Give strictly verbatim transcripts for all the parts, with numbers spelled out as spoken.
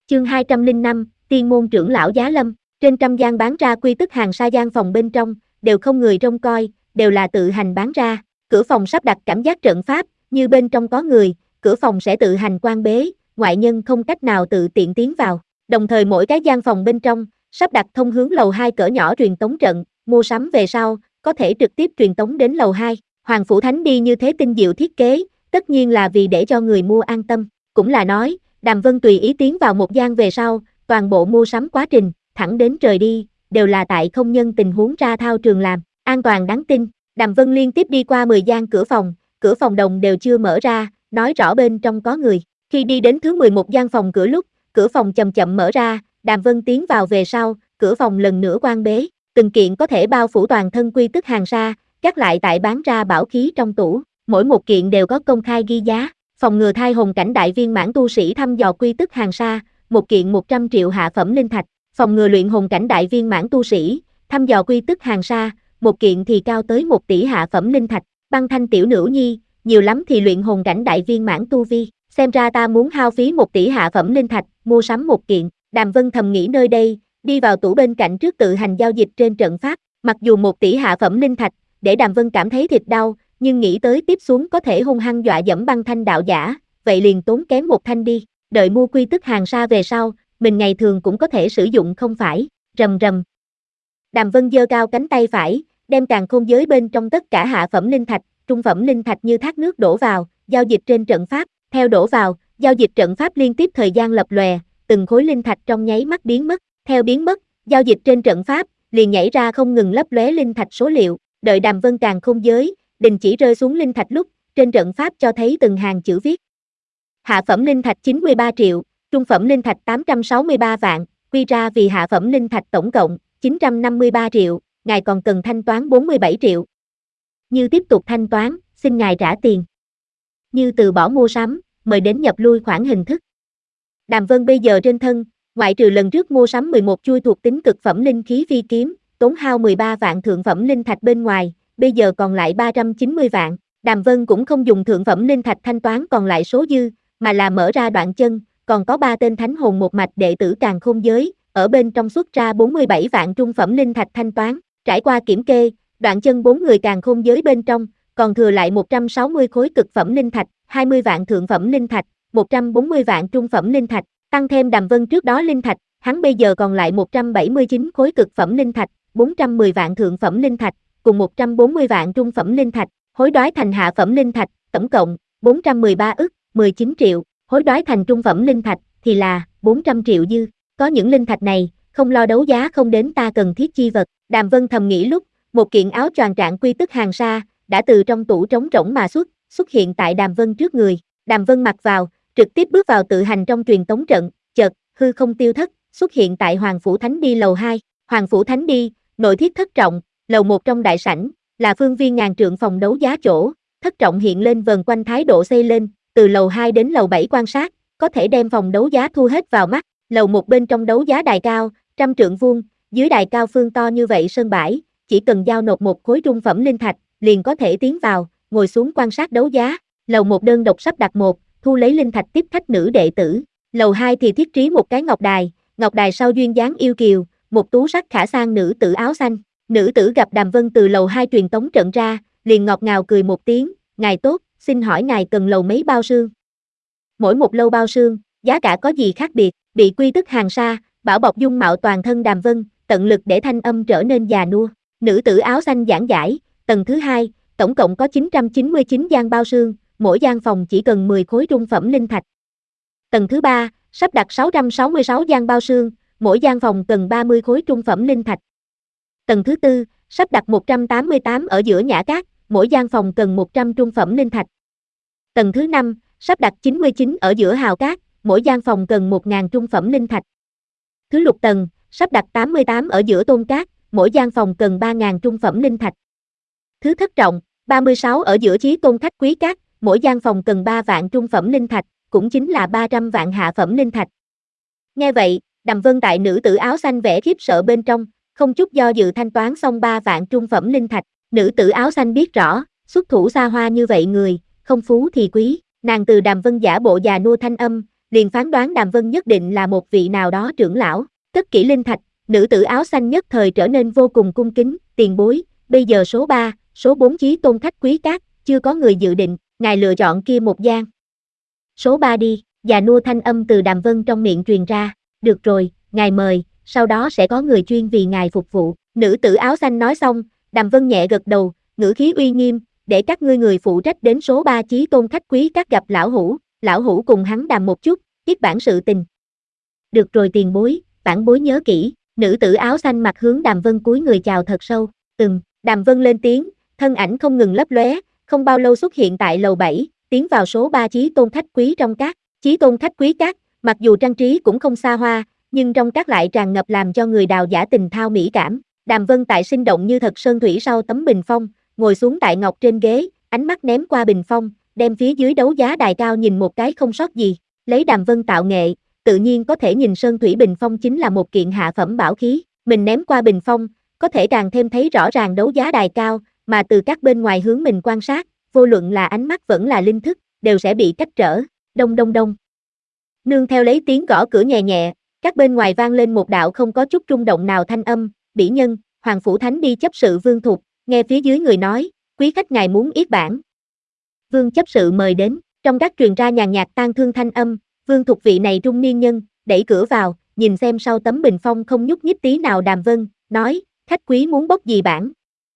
Chương hai trăm lẻ năm, Tiên môn trưởng lão Giá Lâm. Trên trăm gian bán ra quy tức hàng sa gian phòng bên trong, đều không người trông coi, đều là tự hành bán ra. Cửa phòng sắp đặt cảm giác trận pháp, như bên trong có người, cửa phòng sẽ tự hành quan bế, ngoại nhân không cách nào tự tiện tiến vào. Đồng thời mỗi cái gian phòng bên trong, sắp đặt thông hướng lầu hai cỡ nhỏ truyền tống trận, mua sắm về sau, có thể trực tiếp truyền tống đến lầu hai. Hoàng Phủ Thánh đi như thế tinh diệu thiết kế, tất nhiên là vì để cho người mua an tâm. Cũng là nói, Đàm Vân tùy ý tiến vào một gian về sau, toàn bộ mua sắm quá trình, thẳng đến trời đi, đều là tại không nhân tình huống ra thao trường làm, an toàn đáng tin. Đàm Vân liên tiếp đi qua mười gian cửa phòng, cửa phòng đồng đều chưa mở ra, nói rõ bên trong có người. Khi đi đến thứ mười một gian phòng cửa lúc, cửa phòng chậm chậm mở ra, Đàm Vân tiến vào về sau, cửa phòng lần nữa quan bế, từng kiện có thể bao phủ toàn thân quy tức hàng sa, gác lại tại bán ra bảo khí trong tủ, mỗi một kiện đều có công khai ghi giá. Phòng ngừa thai hồn cảnh đại viên mãn tu sĩ thăm dò quy tức hàng sa, một kiện một trăm triệu hạ phẩm linh thạch. Phòng ngừa luyện hồn cảnh đại viên mãn tu sĩ, thăm dò quy tức hàng sa, một kiện thì cao tới một tỷ hạ phẩm linh thạch. Băng Thanh tiểu nữ nhi, nhiều lắm thì luyện hồn cảnh đại viên mãn tu vi, xem ra ta muốn hao phí một tỷ hạ phẩm linh thạch, mua sắm một kiện. Đàm Vân thầm nghĩ nơi đây, đi vào tủ bên cạnh trước tự hành giao dịch trên trận pháp. Mặc dù một tỷ hạ phẩm linh thạch, để Đàm Vân cảm thấy thịt đau, nhưng nghĩ tới tiếp xuống có thể hung hăng dọa dẫm Băng Thanh đạo giả, vậy liền tốn kém một thanh đi, đợi mua quy tức hàng sa về sau, mình ngày thường cũng có thể sử dụng không phải. Rầm rầm. Đàm Vân giơ cao cánh tay phải, đem càn khôn giới bên trong tất cả hạ phẩm linh thạch, trung phẩm linh thạch như thác nước đổ vào, giao dịch trên trận pháp, theo đổ vào, giao dịch trận pháp liên tiếp thời gian lập lòe, từng khối linh thạch trong nháy mắt biến mất, theo biến mất, giao dịch trên trận pháp, liền nhảy ra không ngừng lấp lóe linh thạch số liệu, đợi Đàm Vân càn khôn giới đình chỉ rơi xuống linh thạch lúc, trên trận pháp cho thấy từng hàng chữ viết. Hạ phẩm linh thạch chín mươi ba triệu, trung phẩm linh thạch tám trăm sáu mươi ba vạn, quy ra vì hạ phẩm linh thạch tổng cộng chín trăm năm mươi ba triệu, ngài còn cần thanh toán bốn mươi bảy triệu. Như tiếp tục thanh toán, xin ngài trả tiền. Như từ bỏ mua sắm, mời đến nhập lui khoản hình thức. Đàm Vân bây giờ trên thân, ngoại trừ lần trước mua sắm mười một chuôi thuộc tính cực phẩm linh khí vi kiếm, tốn hao mười ba vạn thượng phẩm linh thạch bên ngoài, bây giờ còn lại ba trăm chín mươi vạn. Đàm Vân cũng không dùng thượng phẩm linh thạch thanh toán còn lại số dư, mà là mở ra đoạn chân, còn có ba tên thánh hồn một mạch đệ tử càn khôn giới, ở bên trong xuất ra bốn mươi bảy vạn trung phẩm linh thạch thanh toán. Trải qua kiểm kê, đoạn chân bốn người càn khôn giới bên trong, còn thừa lại một trăm sáu mươi khối cực phẩm linh thạch, hai mươi vạn thượng phẩm linh thạch, một trăm bốn mươi vạn trung phẩm linh thạch, tăng thêm Đàm Vân trước đó linh thạch, hắn bây giờ còn lại một trăm bảy mươi chín khối cực phẩm linh thạch, bốn trăm mười vạn thượng phẩm linh thạch, cùng một trăm bốn mươi vạn trung phẩm linh thạch, hối đoái thành hạ phẩm linh thạch, tổng cộng bốn trăm mười ba ức, mười chín triệu, hối đoái thành trung phẩm linh thạch thì là bốn trăm triệu dư. Có những linh thạch này, không lo đấu giá không đến ta cần thiết chi vật. Đàm Vân thầm nghĩ lúc, một kiện áo choàng trạng quy tức hàng sa đã từ trong tủ trống rỗng mà xuất, xuất hiện tại Đàm Vân trước người. Đàm Vân mặc vào, trực tiếp bước vào tự hành trong truyền tống trận, chợt hư không tiêu thất, xuất hiện tại Hoàng Phủ Thánh đi lầu hai. Hoàng Phủ Thánh đi, nội thiết thất trọng, lầu một trong đại sảnh, là phương viên ngàn trượng phòng đấu giá chỗ, thất trọng hiện lên vần quanh thái độ xây lên, từ lầu hai đến lầu bảy quan sát, có thể đem phòng đấu giá thu hết vào mắt. Lầu một bên trong đấu giá đài cao, trăm trượng vuông, dưới đài cao phương to như vậy sân bãi, chỉ cần giao nộp một khối trung phẩm linh thạch, liền có thể tiến vào, ngồi xuống quan sát đấu giá. Lầu một đơn độc sắp đặt một, thu lấy linh thạch tiếp khách nữ đệ tử. Lầu hai thì thiết trí một cái ngọc đài, ngọc đài sau duyên dáng yêu kiều, một tú sắc khả sang nữ tử áo xanh. Nữ tử gặp Đàm Vân từ lầu hai truyền tống trận ra, liền ngọt ngào cười một tiếng, ngài tốt, xin hỏi ngài cần lầu mấy bao sương? Mỗi một lâu bao sương, giá cả có gì khác biệt? Bị quy tức hàng sa, bảo bọc dung mạo toàn thân Đàm Vân, tận lực để thanh âm trở nên già nua. Nữ tử áo xanh giảng giải, tầng thứ hai, tổng cộng có chín trăm chín mươi chín gian bao sương, mỗi gian phòng chỉ cần mười khối trung phẩm linh thạch. Tầng thứ ba, sắp đặt sáu trăm sáu mươi sáu gian bao sương, mỗi gian phòng cần ba mươi khối trung phẩm linh thạch. Tầng thứ tư, sắp đặt một trăm tám mươi tám ở giữa nhã cát, mỗi gian phòng cần một trăm trung phẩm linh thạch. Tầng thứ năm, sắp đặt chín mươi chín ở giữa hào cát, mỗi gian phòng cần một nghìn trung phẩm linh thạch. Thứ lục tầng, sắp đặt tám mươi tám ở giữa tôn cát, mỗi gian phòng cần ba nghìn trung phẩm linh thạch. Thứ thất trọng, ba mươi sáu ở giữa chí tôn khách quý cát, mỗi gian phòng cần ba vạn trung phẩm linh thạch, cũng chính là ba trăm vạn hạ phẩm linh thạch. Nghe vậy, Đàm Vân tại nữ tử áo xanh vẻ khiếp sợ bên trong, không chút do dự thanh toán xong ba vạn trung phẩm linh thạch. Nữ tử áo xanh biết rõ, xuất thủ xa hoa như vậy người, không phú thì quý, nàng từ Đàm Vân giả bộ già nua thanh âm, liền phán đoán Đàm Vân nhất định là một vị nào đó trưởng lão. Tất kỹ linh thạch, nữ tử áo xanh nhất thời trở nên vô cùng cung kính, tiền bối, bây giờ số ba, số bốn chí tôn khách quý các, chưa có người dự định, ngài lựa chọn kia một gian. Số ba đi, già nua thanh âm từ Đàm Vân trong miệng truyền ra, được rồi, ngài mời, sau đó sẽ có người chuyên vì ngài phục vụ. Nữ tử áo xanh nói xong, Đàm Vân nhẹ gật đầu, ngữ khí uy nghiêm, để các ngươi người phụ trách đến số ba chí tôn khách quý các gặp lão hủ, lão hủ cùng hắn đàm một chút, biết bản sự tình. Được rồi tiền bối, bản bối nhớ kỹ, nữ tử áo xanh mặt hướng Đàm Vân cúi người chào thật sâu, ừm, Đàm Vân lên tiếng, thân ảnh không ngừng lấp lóe, không bao lâu xuất hiện tại lầu bảy, tiến vào số ba chí tôn khách quý trong các, chí tôn khách quý các, mặc dù trang trí cũng không xa hoa, nhưng trong các lại tràn ngập làm cho người đào giả tình thao mỹ cảm. Đàm Vân tại sinh động như thật sơn thủy sau tấm bình phong, ngồi xuống tại ngọc trên ghế, ánh mắt ném qua bình phong, đem phía dưới đấu giá đài cao nhìn một cái không sót gì. Lấy Đàm Vân tạo nghệ, tự nhiên có thể nhìn sơn thủy bình phong chính là một kiện hạ phẩm bảo khí. Mình ném qua bình phong, có thể càng thêm thấy rõ ràng đấu giá đài cao, mà từ các bên ngoài hướng mình quan sát, vô luận là ánh mắt vẫn là linh thức, đều sẽ bị cách trở. Đông đông đông. Nương theo lấy tiếng gõ cửa nhẹ nhẹ, các bên ngoài vang lên một đạo không có chút rung động nào thanh âm, bỉ nhân, Hoàng Phủ Thánh đi chấp sự Vương Thục, nghe phía dưới người nói, quý khách ngài muốn yết bản. Vương chấp sự mời đến, trong các truyền ra nhàn nhạt tang thương thanh âm, Vương Thục vị này trung niên nhân, đẩy cửa vào, nhìn xem sau tấm bình phong không nhúc nhích tí nào Đàm Vân, nói, khách quý muốn bốc gì bản.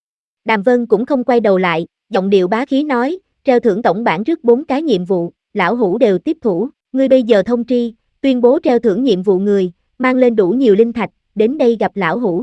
Đàm Vân cũng không quay đầu lại, giọng điệu bá khí nói, treo thưởng tổng bản trước bốn cái nhiệm vụ, lão hủ đều tiếp thủ, ngươi bây giờ thông tri, tuyên bố treo thưởng nhiệm vụ người, mang lên đủ nhiều linh thạch, đến đây gặp lão hủ.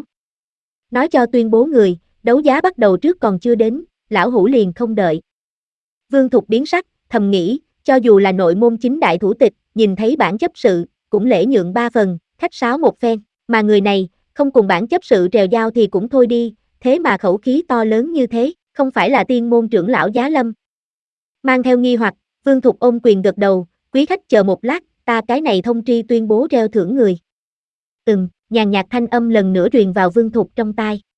Nói cho tuyên bố người, đấu giá bắt đầu trước còn chưa đến, lão hủ liền không đợi. Vương Thục biến sắc, thầm nghĩ, cho dù là nội môn chính đại thủ tịch, nhìn thấy bản chấp sự, cũng lễ nhượng ba phần, khách sáo một phen, mà người này, không cùng bản chấp sự trèo giao thì cũng thôi đi, thế mà khẩu khí to lớn như thế, không phải là tiên môn trưởng lão Giá Lâm. Mang theo nghi hoặc, Vương Thục ôm quyền gật đầu, quý khách chờ một lát, ta cái này thông tri tuyên bố treo thưởng người. Ừm, nhàn nhạt thanh âm lần nữa truyền vào Vương Thục trong tai.